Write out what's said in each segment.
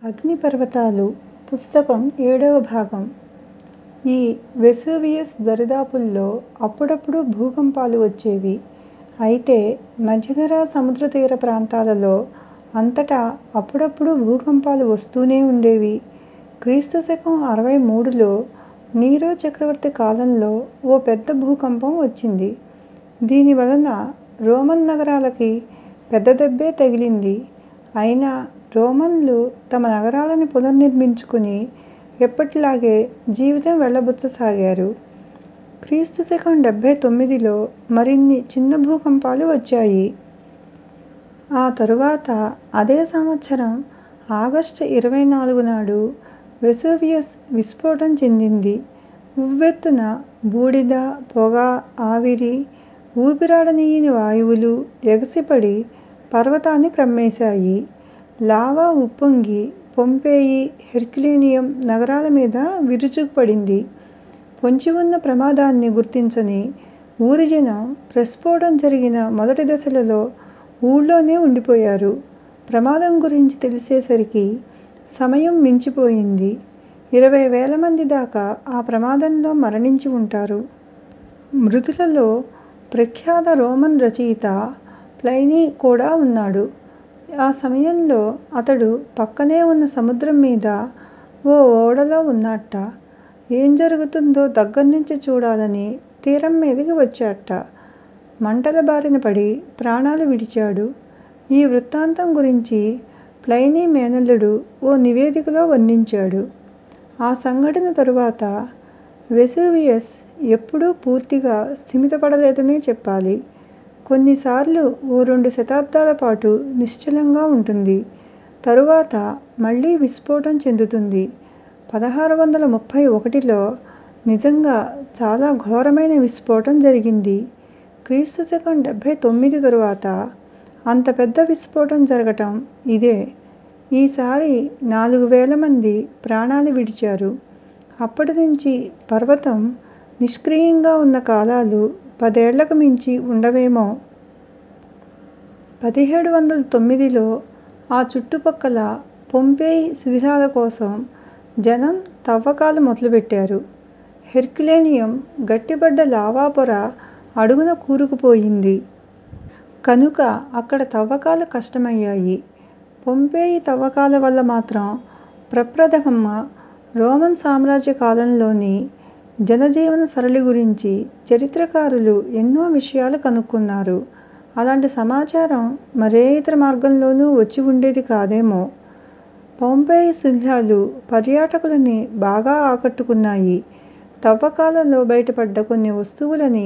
అగ్నిపర్వతాలు పుస్తకం 7వ భాగం. ఈ వెసూవియస్ దరిదాపుల్లో అప్పుడప్పుడు భూకంపాలు వచ్చేవి. అయితే మధ్యధరా సముద్రతీర ప్రాంతాలలో అంతటా అప్పుడప్పుడు భూకంపాలు వస్తూనే ఉండేవి. క్రీస్తుశకం 63లో నీరో చక్రవర్తి కాలంలో ఓ పెద్ద భూకంపం వచ్చింది. దీనివలన రోమన్ నగరాలకి పెద్ద దెబ్బే తగిలింది. అయినా రోమన్లు తమ నగరాలను పునర్నిర్మించుకుని ఎప్పటిలాగే జీవితం వెళ్ళబుచ్చసాగారు. క్రీస్తుశకం 79లో మరిన్ని చిన్న భూకంపాలు వచ్చాయి. ఆ తరువాత అదే సంవత్సరం ఆగస్టు 24 నాడు వెసూవియస్ విస్ఫోటం చెందింది. ఉవ్వెత్తున బూడిద, పొగ, ఆవిరి, ఊపిరాడనీయని వాయువులు ఎగసిపడి పర్వతాన్ని క్రమ్మేశాయి. లావా ఉప్పొంగి పొంపెయి, హెర్క్యులేనియం నగరాల మీద విరుచుకుపడింది. పొంచివున్న ప్రమాదాన్ని గుర్తించని ఊరి జనం ప్రస్ఫోటం జరిగిన మొదటి దశలలో ఊళ్ళోనే ఉండిపోయారు. ప్రమాదం గురించి తెలిసేసరికి సమయం మించిపోయింది. 20,000 మంది దాకా ఆ ప్రమాదంలో మరణించి ఉంటారు. మృతులలో ప్రఖ్యాత రోమన్ రచయిత ప్లైనీ కూడా ఉన్నాడు. ఆ సమయంలో అతడు పక్కనే ఉన్న సముద్రం మీద ఓ ఓడలో ఉన్నట్ట. ఏం జరుగుతుందో దగ్గర్నుంచి చూడాలని తీరం మీదకి వచ్చాట. మంటల బారిన పడి ప్రాణాలు విడిచాడు. ఈ వృత్తాంతం గురించి ప్లైనీ మేనల్లుడు ఓ నివేదికలో వర్ణించాడు. ఆ సంఘటన తరువాత వెసూవియస్ ఎప్పుడూ పూర్తిగా స్థిమితపడలేదనే చెప్పాలి. కొన్నిసార్లు ఓ 2 శతాబ్దాల పాటు నిశ్చలంగా ఉంటుంది. తరువాత మళ్ళీ విస్ఫోటం చెందుతుంది. 1631లో నిజంగా చాలా ఘోరమైన విస్ఫోటం జరిగింది. క్రీస్తుశకం 79 తరువాత అంత పెద్ద విస్ఫోటం జరగటం ఇదే. ఈసారి 4,000 మంది ప్రాణాలు విడిచారు. అప్పటినుంచి పర్వతం నిష్క్రియంగా ఉన్న కాలాలు 10 ఏళ్లకు మించి ఉండవేమో. 1709లో ఆ చుట్టుపక్కల పొంపెయి శిథిలాల కోసం జనం తవ్వకాలు మొదలుపెట్టారు. హెర్క్యులేనియం గట్టిపడ్డ లావా పొర అడుగున కూరుకుపోయింది. కనుక అక్కడ తవ్వకాలు కష్టమయ్యాయి. పొంపెయి తవ్వకాల వల్ల మాత్రం ప్రప్రథమ రోమన్ సామ్రాజ్య కాలంలోని జనజీవన సరళి గురించి చరిత్రకారులు ఎన్నో విషయాలు కనుక్కున్నారు. అలాంటి సమాచారం మరే ఇతర మార్గంలోనూ వచ్చి ఉండేది కాదేమో. పొంపెయి శిథిలాలు పర్యాటకులని బాగా ఆకట్టుకున్నాయి. తవ్వకాలలో బయటపడ్డ కొన్ని వస్తువులని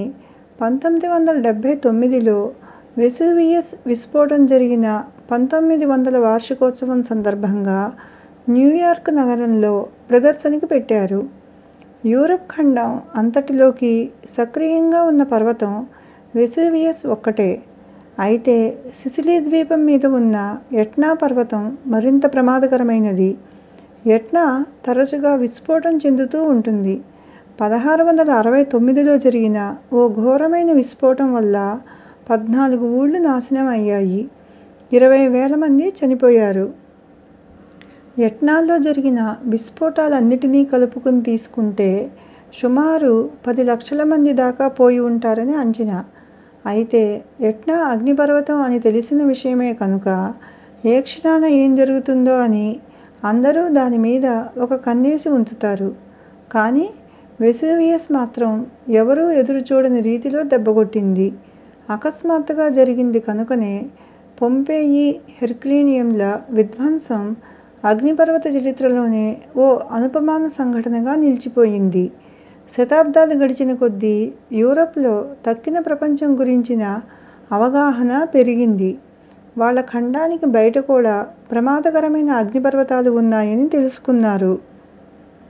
1979లో వెసూవియస్ విస్ఫోటం జరిగిన 1900 వార్షికోత్సవం సందర్భంగా న్యూయార్క్ నగరంలో ప్రదర్శనకి పెట్టారు. యూరప్ ఖండం అంతటిలోకి సక్రియంగా ఉన్న పర్వతం వెసూవియస్ ఒక్కటే. అయితే సిసిలీ ద్వీపం మీద ఉన్న ఎట్నా పర్వతం మరింత ప్రమాదకరమైనది. ఎట్నా తరచుగా విస్ఫోటం చెందుతూ ఉంటుంది. 1669లో జరిగిన ఓ ఘోరమైన విస్ఫోటం వల్ల 14 ఊళ్ళు నాశనం అయ్యాయి. 20,000 మంది చనిపోయారు. ఎట్నాలో జరిగిన విస్ఫోటాలన్నిటినీ కలుపుకుని తీసుకుంటే సుమారు 10 లక్షల మంది దాకా పోయి ఉంటారని అంచనా. అయితే ఎట్నా అగ్నిపర్వతం అని తెలిసిన విషయమే కనుక ఏ క్షణాన ఏం జరుగుతుందో అని అందరూ దాని మీద ఒక కన్నేసి ఉంచుతారు. కానీ వెసూవియస్ మాత్రం ఎవరూ ఎదురుచూడని రీతిలో దెబ్బకొట్టింది. అకస్మాత్తుగా జరిగింది కనుకనే పొంపెయి, హెర్క్యులేనియంల విధ్వంసం అగ్నిపర్వత చరిత్రలోనే ఓ అనుపమాన సంఘటనగా నిలిచిపోయింది. శతాబ్దాలు గడిచిన కొద్దీ యూరప్లో తక్కిన ప్రపంచం గురించిన అవగాహన పెరిగింది. వాళ్ళ ఖండానికి బయట కూడా ప్రమాదకరమైన అగ్నిపర్వతాలు ఉన్నాయని తెలుసుకున్నారు.